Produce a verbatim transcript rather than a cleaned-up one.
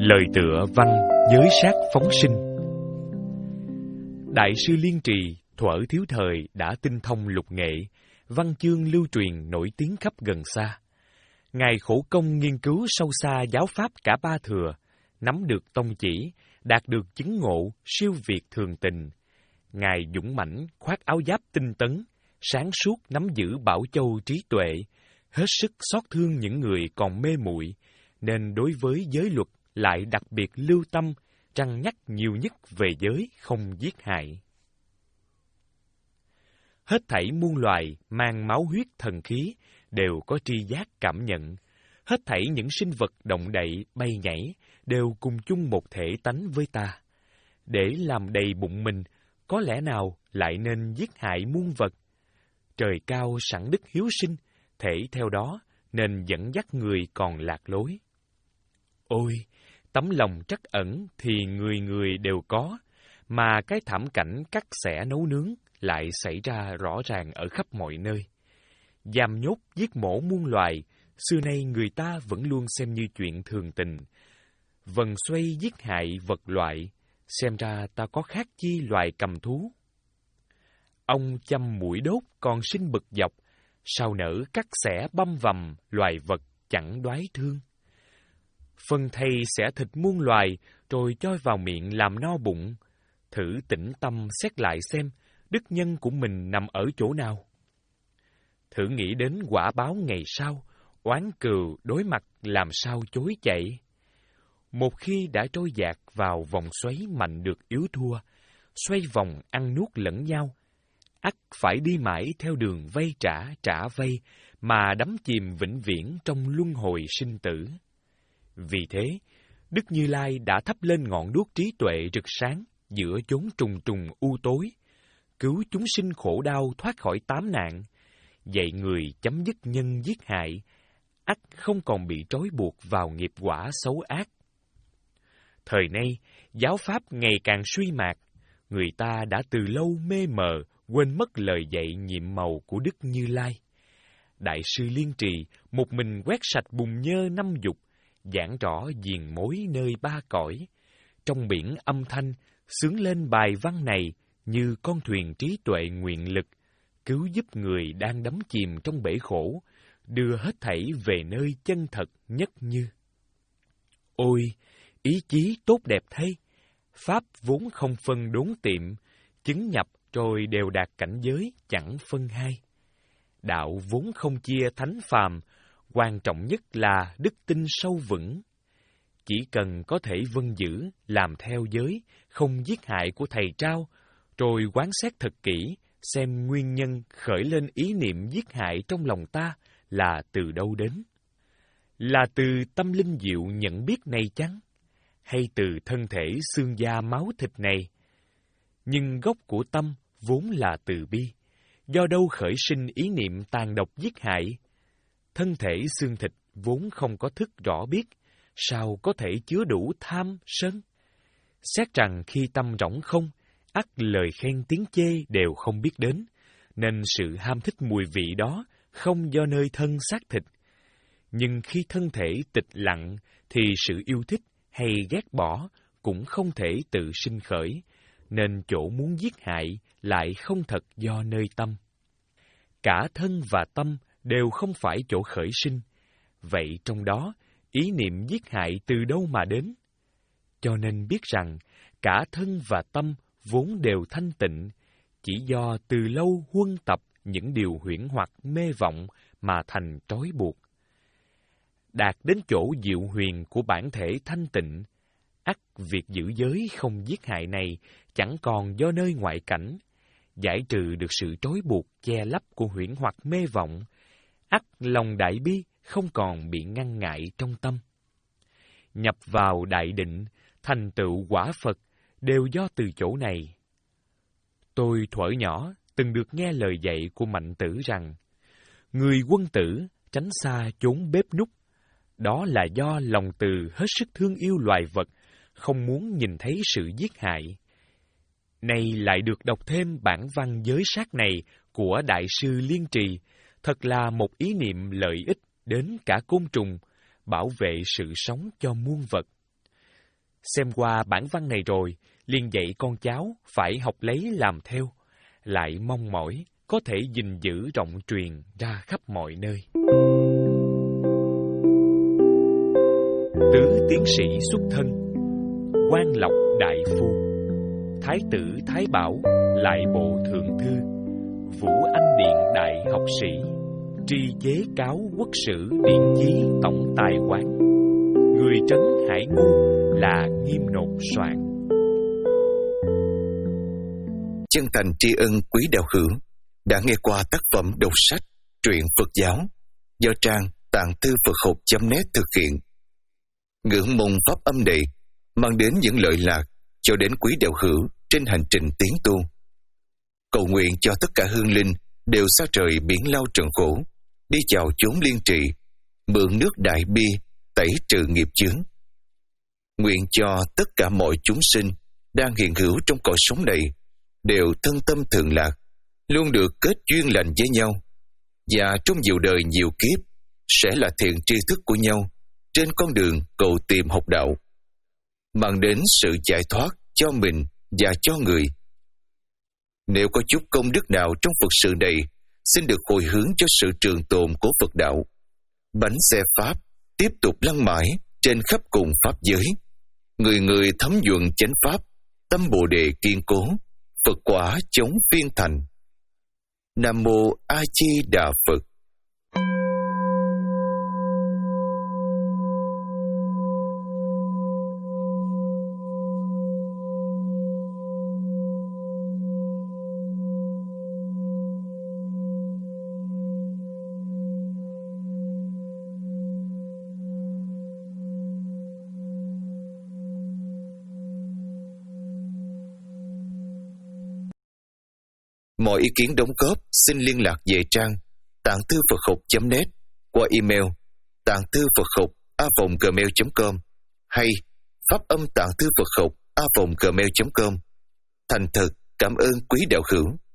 Lời tựa văn giới sát phóng sinh. Đại sư Liên Trì thuở thiếu thời đã tinh thông lục nghệ, văn chương lưu truyền nổi tiếng khắp gần xa. Ngài khổ công nghiên cứu sâu xa giáo pháp cả ba thừa, nắm được tông chỉ, đạt được chứng ngộ siêu việt thường tình. Ngài dũng mãnh khoác áo giáp tinh tấn, sáng suốt nắm giữ bảo châu trí tuệ, hết sức xót thương những người còn mê muội, nên đối với giới luật lại đặc biệt lưu tâm, răn nhắc nhiều nhất về giới không giết hại. Hết thảy muôn loài mang máu huyết thần khí đều có tri giác cảm nhận. Hết thảy những sinh vật động đậy, bay nhảy đều cùng chung một thể tánh với ta. Để làm đầy bụng mình, có lẽ nào lại nên giết hại muôn vật? Trời cao sẵn đức hiếu sinh, thể theo đó nên dẫn dắt người còn lạc lối. Ôi, tấm lòng trắc ẩn thì người người đều có, mà cái thảm cảnh cắt xẻ nấu nướng lại xảy ra rõ ràng ở khắp mọi nơi. Giam nhốt giết mổ muôn loài, xưa nay người ta vẫn luôn xem như chuyện thường tình. Vần xoay giết hại vật loại, xem ra ta có khác chi loài cầm thú. Ông chăm mũi đốt còn sinh bực dọc, sao nỡ cắt xẻ băm vằm loài vật chẳng đoái thương. Phân thây xẻ thịt muôn loài, rồi cho vào miệng làm no bụng. Thử tĩnh tâm xét lại xem, đức nhân của mình nằm ở chỗ nào. Thử nghĩ đến quả báo ngày sau, oán cừu đối mặt làm sao chối chạy. Một khi đã trôi dạt vào vòng xoáy mạnh được yếu thua, xoay vòng ăn nuốt lẫn nhau, ắt phải đi mãi theo đường vây trả trả vây, mà đắm chìm vĩnh viễn trong luân hồi sinh tử. Vì thế, Đức Như Lai đã thắp lên ngọn đuốc trí tuệ rực sáng giữa chốn trùng trùng u tối, cứu chúng sinh khổ đau thoát khỏi tám nạn, dạy người chấm dứt nhân giết hại, ắt không còn bị trói buộc vào nghiệp quả xấu ác. Thời nay, giáo pháp ngày càng suy mạt, người ta đã từ lâu mê mờ, quên mất lời dạy nhiệm màu của Đức Như Lai. Đại sư Liên Trì một mình quét sạch bùn nhơ năm dục, giảng rõ diền mối nơi ba cõi. Trong biển âm thanh, xướng lên bài văn này như con thuyền trí tuệ nguyện lực, cứu giúp người đang đắm chìm trong bể khổ, đưa hết thảy về nơi chân thật nhất như. Ôi, ý chí tốt đẹp thay! Pháp vốn không phân đốn tiệm, chứng nhập rồi đều đạt cảnh giới chẳng phân hai. Đạo vốn không chia thánh phàm, quan trọng nhất là đức tin sâu vững. Chỉ cần có thể vâng giữ, làm theo giới, không giết hại của thầy trao, rồi quán xét thật kỹ, xem nguyên nhân khởi lên ý niệm giết hại trong lòng ta là từ đâu đến. Là từ tâm linh diệu nhận biết này chăng? Hay từ thân thể xương da máu thịt này? Nhưng gốc của tâm vốn là từ bi, do đâu khởi sinh ý niệm tàn độc giết hại? Thân thể xương thịt vốn không có thức rõ biết, sao có thể chứa đủ tham, sân? Xét rằng khi tâm rỗng không, ắt lời khen tiếng chê đều không biết đến, nên sự ham thích mùi vị đó không do nơi thân xác thịt. Nhưng khi thân thể tịch lặng, thì sự yêu thích hay ghét bỏ cũng không thể tự sinh khởi, nên chỗ muốn giết hại lại không thật do nơi tâm. Cả thân và tâm đều không phải chỗ khởi sinh, vậy trong đó ý niệm giết hại từ đâu mà đến? Cho nên biết rằng cả thân và tâm vốn đều thanh tịnh, chỉ do từ lâu huân tập những điều huyễn hoặc mê vọng mà thành trói buộc. Đạt đến chỗ diệu huyền của bản thể thanh tịnh, ắt việc giữ giới không giết hại này chẳng còn do nơi ngoại cảnh, giải trừ được sự trói buộc che lấp của huyễn hoặc mê vọng, ắt lòng đại bi không còn bị ngăn ngại trong tâm. Nhập vào đại định, thành tựu quả Phật đều do từ chỗ này. Tôi thuở nhỏ từng được nghe lời dạy của Mạnh Tử rằng, người quân tử tránh xa chốn bếp núc, đó là do lòng từ hết sức thương yêu loài vật, không muốn nhìn thấy sự giết hại. Nay lại được đọc thêm bản văn giới sát này của Đại sư Liên Trì, thật là một ý niệm lợi ích đến cả côn trùng, bảo vệ sự sống cho muôn vật. xem qua bản văn này rồi, liền dạy con cháu phải học lấy làm theo, lại mong mỏi có thể gìn giữ rộng truyền ra khắp mọi nơi. Tứ tiến sĩ xuất thân, quan lộc đại phu, thái tử Thái Bảo lại bộ thượng thư, Vũ Anh Điện đại học sĩ, tri chế cáo quốc sử điện chí tổng tài quán, người trấn Hải Ngu là Nghiêm Nột soạn. Chân thành tri ân quý đạo hữu đã nghe qua tác phẩm đọc sách truyện Phật giáo do trang tạng thư Phật học chấm net thực hiện. Ngưỡng mong pháp âm này mang đến những lợi lạc cho đến quý đạo hữu trên hành trình tiến tu. Cầu nguyện cho tất cả hương linh đều xa trời biển lao trần khổ, đi chào chốn liên trị, mượn nước đại bi tẩy trừ nghiệp chướng. Nguyện cho tất cả mọi chúng sinh đang hiện hữu trong cõi sống này đều thân tâm thượng lạc, luôn được kết duyên lành với nhau, và trong nhiều đời nhiều kiếp sẽ là thiện tri thức của nhau trên con đường cầu tìm học đạo, mang đến sự giải thoát cho mình và cho người. Nếu có chút công đức nào trong Phật sự này, xin được hồi hướng cho sự trường tồn của Phật đạo. Bánh xe Pháp tiếp tục lăn mãi trên khắp cùng Pháp giới. Người người thấm nhuận chánh Pháp, tâm Bồ Đề kiên cố, Phật quả chống phiên thành. Nam Mô A Di Đà Phật. Mọi ý kiến đóng góp xin liên lạc về trang tạng thư Phật học chấm net qua email tạng thư Phật học a vòng gmail chấm com hay pháp âm tạng thư Phật học a vòng gmail chấm com. Thành thật cảm ơn quý đạo hữu.